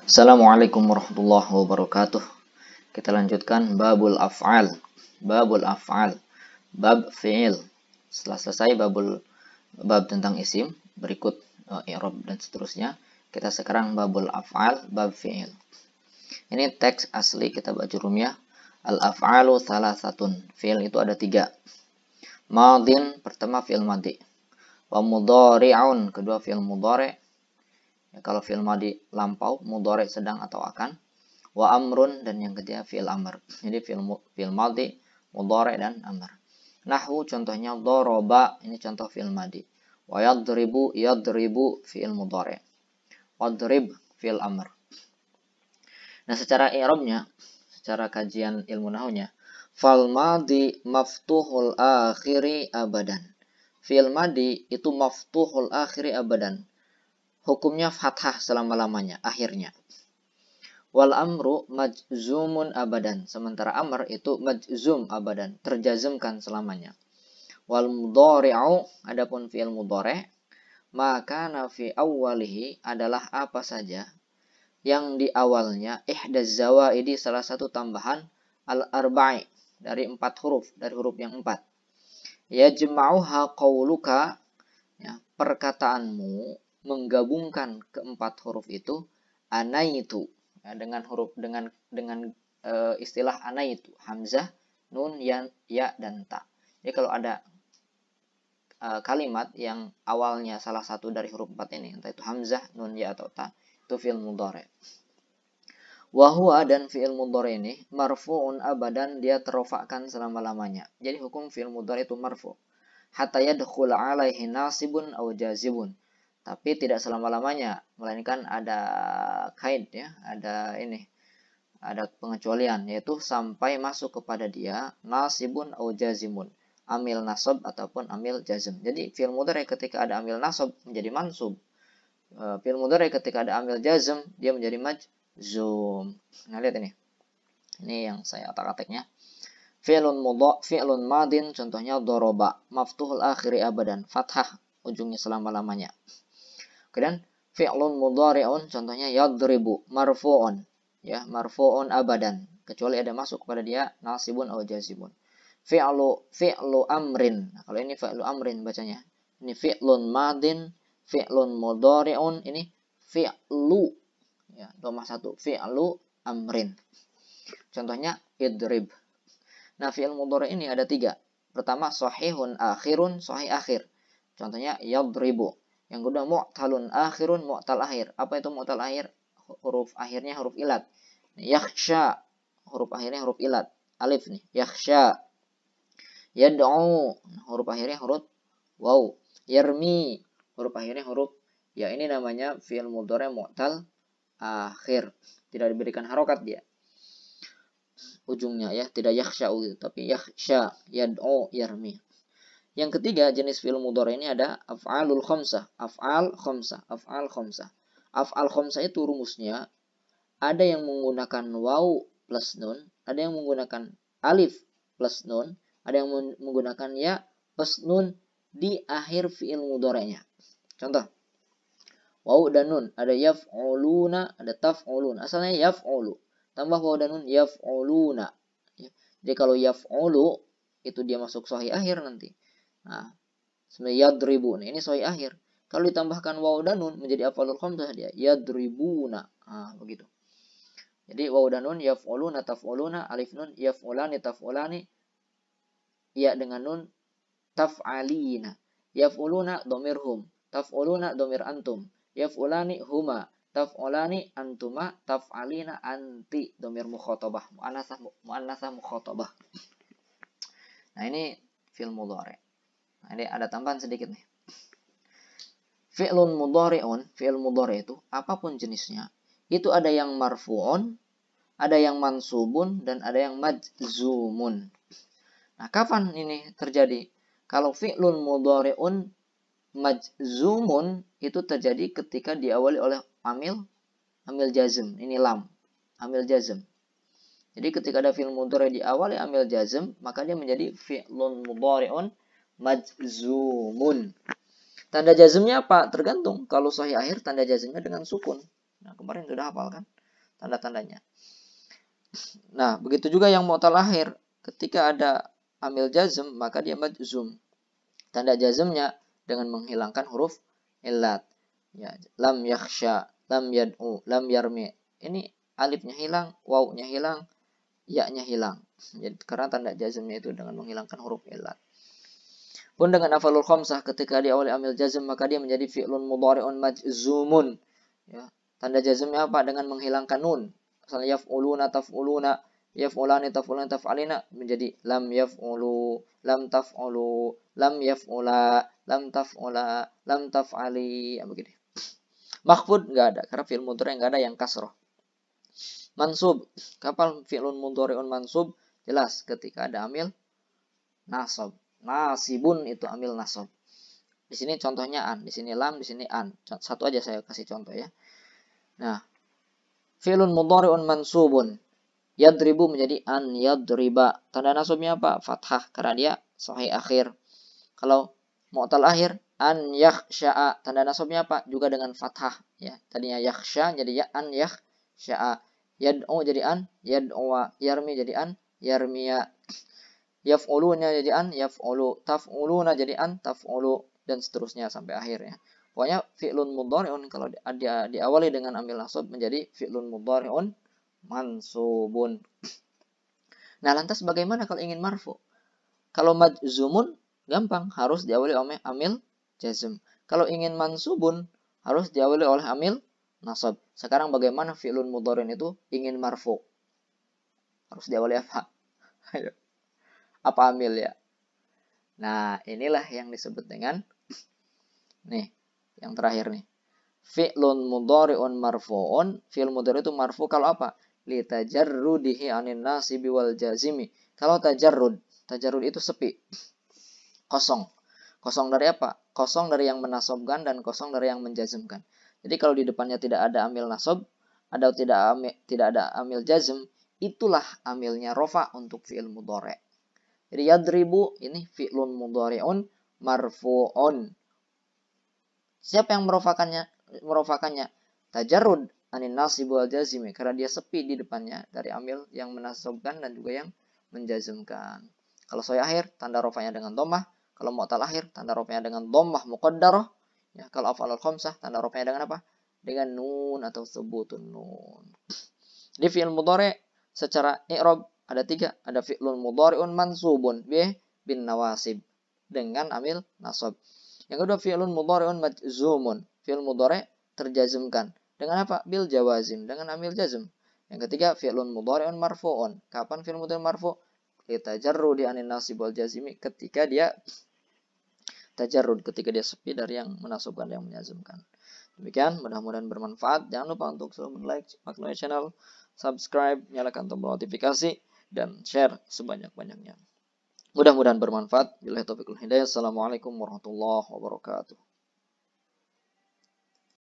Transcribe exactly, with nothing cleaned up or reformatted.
Assalamualaikum warahmatullahi wabarakatuh. Kita lanjutkan babul af'al. Babul af'al. Bab fi'il. Setelah selesai babul bab tentang isim, berikut uh, i'rab dan seterusnya. Kita sekarang babul af'al, bab fi'il. Ini teks asli kitab Ajurumiyah. Al-af'alu thalathatun. Fi'il itu ada tiga. Madin, pertama fi'il madi. Wa mudhari'un, kedua fi'il mudhari'. Ya, kalau fi'il madi lampau, mudhari sedang atau akan. Wa amrun, dan yang ketiga fi'il amr. Jadi fi'il fi'il madi, mudhari dan amr. Nahwu contohnya doroba, ini contoh fi'il madi. Wa yadribu, yadribu fi'il mudhari. Wadrib fi'il amr. Nah, secara i'rabnya, secara kajian ilmu nahwunya, fal madi maftuhul akhiri abadan. Fi'il madi itu maftuhul akhiri abadan. Hukumnya fathah selama-lamanya, akhirnya. Wal amru majzumun abadan. Sementara amr itu majzum abadan, terjazmkan selamanya. Wal mudhari'u, adapun fi'il mudhari', maka fi awwalihi adalah apa saja yang di awalnya ihdaz zawaidi, salah satu tambahan al-arba'i, dari empat huruf, dari huruf yang empat. Yajma'uha qawluka, ya, perkataanmu menggabungkan keempat huruf itu anaitu, ya, dengan huruf dengan dengan e, istilah anaitu, hamzah, nun, ya, ya dan ta. Jadi kalau ada e, kalimat yang awalnya salah satu dari huruf empat ini, entah itu hamzah, nun, ya atau ta, itu fi'il mudhari'. Wa huwa, dan fi'il mudhari' ini marfu'un abadan, dia terrofakkan selama-lamanya. Jadi hukum fi'il mudhari' itu marfu'. Hatta yadkhul alaihi nasibun aw jazibun. Tapi tidak selama-lamanya, melainkan ada kaid, ya, ada ini, ada pengecualian, yaitu sampai masuk kepada dia nasibun au jazimun, amil nasab ataupun amil jazm. Jadi fi'il mudhari' ketika ada amil nasab menjadi mansub. Fi'il mudhari' ketika ada amil jazm dia menjadi majzum. Nah, lihat ini. Ini yang saya otak-atiknya. Fi'lun mudha, fi'lun madin, contohnya doroba, maftuhul akhiri abadan, fathah ujungnya selama-lamanya. Kemudian fi'lun mudhari'un, contohnya yadribu, marfu'un, ya, marfu'un abadan, kecuali ada masuk kepada dia nasibun atau jazibun. Fi'lu fi'lu amrin. Nah, kalau ini fi'lu amrin bacanya. Ini fi'lun madin, fi'lun mudhari'un, ini fi'lu, ya, domah satu, fi'lu amrin. Contohnya idrib. Nah, fi'il mudhari' ini ada tiga. Pertama sahihun akhirun, sahih akhir. Contohnya yadribu. Yang kedua mu'talun akhirun, mu'tal akhir. Apa itu mu'tal akhir? Huruf akhirnya huruf ilat. Yakhsha, huruf akhirnya huruf ilat. Alif nih, yakhsha. Yad'u, huruf akhirnya huruf waw. Yarmi, huruf akhirnya huruf ya. Ini namanya fi'il mudhari' mu'tal akhir. Tidak diberikan harokat dia ujungnya, ya, tidak yakhsha gitu, tapi yakhsha, yad'u, yarmi. Yang ketiga jenis fi'il mudhari' ini ada af'alul khamsah, af'al khamsah, af'al khamsah. Af'al khamsah itu rumusnya ada yang menggunakan waw plus nun, ada yang menggunakan alif plus nun, ada yang menggunakan ya plus nun di akhir fi'il mudhari'nya. Contoh, waw dan nun, ada yaf'uluna, ada taf'uluna. Asalnya yaf'ulu, tambah waw dan nun yaf'uluna. Jadi kalau yaf'ulu itu dia masuk sahih akhir nanti. Nah, sebenarnya yadribu, nah, ini sahih akhir. Kalau ditambahkan waw dan nun menjadi af'alul khamsah dia yadribuna. Nah, begitu. Jadi waw dan nun yaf'uluna, taf'uluna, alif nun yaf'ulani, taf'ulani, ya dengan nun taf'alina. Yaf'uluna dhamirhum, taf'uluna dhamir antum, yaf'ulani huma, taf'ulani antuma, taf'alina anti, dhamir mukhatabah, muannasah muannasah mukhatabah. Nah, ini fi'il mudhari'. Nah, ini ada tambahan sedikit nih. Fi'lun mudhari'un, fi'il mudhari' itu apapun jenisnya, itu ada yang marfu'un, ada yang mansubun, dan ada yang majzumun. Nah, kapan ini terjadi? Kalau fi'lun mudhari'un majzumun itu terjadi ketika diawali oleh amil amil jazm. Ini lam, amil jazm. Jadi ketika ada fi'il mudhari' diawali amil jazm, maka dia menjadi fi'lun mudhari'un majzumun. Tanda jazmnya apa? Tergantung. Kalau sahih akhir tanda jazmnya dengan sukun. Nah, kemarin sudah hafal kan? tanda-tandanya. Nah, begitu juga yang mu'tal akhir. Ketika ada amil jazm, maka dia majzum. Tanda jazmnya dengan menghilangkan huruf illat. Ya, lam yakhsha, lam yad'u, lam yarmi. Ini alifnya hilang, wawnya hilang, ya-nya hilang. Jadi karena tanda jazmnya itu dengan menghilangkan huruf illat. Pun dengan afalul khamsah, ketika diawali amil jazm, maka dia menjadi fi'lun mudhari'un majzumun. Ya, tanda jazmnya apa? Dengan menghilangkan nun. Misalnya yaf'uluna, taf'uluna, yaf'ulani, taf'uluna, taf'alina, menjadi lam yaf'ulu, lam taf'ulu, lam yaf'ula, lam taf'ula, lam taf'ali. Ya, begini. Makhfud nggak ada, karena fi'il mudhari' nggak ada yang kasroh. Mansub, kapan fi'lun mudhari'un mansub? Jelas ketika ada amil nasab. Nasibun itu amil nasab. Di sini contohnya an, di sini lam, di sini an. Satu aja saya kasih contoh ya. Nah, fi'lun mudhari'un mansubun. Yadribu menjadi an yadriba. Tanda nasabnya apa? Fathah, karena dia sahih akhir. Kalau mu'tal akhir, an yakhsha'a. Tanda nasabnya apa? Juga dengan fathah. Ya, tadinya yakhsha jadi ya an yakhsha'a. Yad'u jadi an yad'uwa. Yarmi jadi an yarmiya. Yaf'ulunya jadi an yaf'ulu. Taf'uluna jadi an taf'ulu. Dan seterusnya sampai akhirnya. Pokoknya fi'lun mudhari'un kalau di, di, diawali dengan amil nasab menjadi fi'lun mudhari'un mansubun. Nah, lantas bagaimana kalau ingin marfu? Kalau majzumun gampang, harus diawali oleh amil jazm. Kalau ingin mansubun harus diawali oleh amil nasab. Sekarang bagaimana fi'lun mudhari'un itu ingin marfu? Harus diawali apa? Ayo. Apa amil ya? Nah, inilah yang disebut dengan nih, yang terakhir nih. Fi'lun mudhari'un marfu'un. Fi'l mudhari' itu marfu kalau apa? Li tajarrudihi 'anin nasibi wal jazimi. Kalau tajarrud, tajarrud itu sepi. Kosong. Kosong dari apa? Kosong dari yang menasabkan dan kosong dari yang menjazmkan. Jadi kalau di depannya tidak ada amil nasab, ada tidak amil, tidak ada amil jazm, itulah amilnya rofa untuk fi'il mudhari'. Jadi yadribu ini fi'lun mudhari'un marfu'un. Siapa yang merofakannya? Merofakannya tajarrud anin nasib wal jazimi, karena dia sepi di depannya dari amil yang menasabkan dan juga yang menjazmkan. Kalau sahih akhir tanda rofanya dengan dhammah, kalau mu'tal akhir tanda rofanya dengan dhammah muqaddarah. Ya, kalau af'alul khamsah tanda rofanya dengan apa? Dengan nun atau thubutun nun. Di fi'il mudhari' secara i'rab ada tiga, ada fi'lun mudhari'un mansubun bih bin nawasib dengan amil nasab. Yang kedua fi'lun mudhari'un majzumun, fi'il mudhari' terjazmkan dengan apa? Bil jawazim, dengan amil jazm. Yang ketiga fi'lun mudhari'un marfu'un. Kapan fi'il mudhari' marfu'? Litajarrudi anin nasib wal jazimi, ketika dia tajarrud, ketika dia sepi dari yang menasabkan dan yang menjazmkan. Demikian, mudah-mudahan bermanfaat. Jangan lupa untuk selalu like Makna channel, subscribe, nyalakan tombol notifikasi, dan share sebanyak-banyaknya. Mudah-mudahan bermanfaat. Billahi taufiq wal hidayah. Assalamualaikum warahmatullahi wabarakatuh.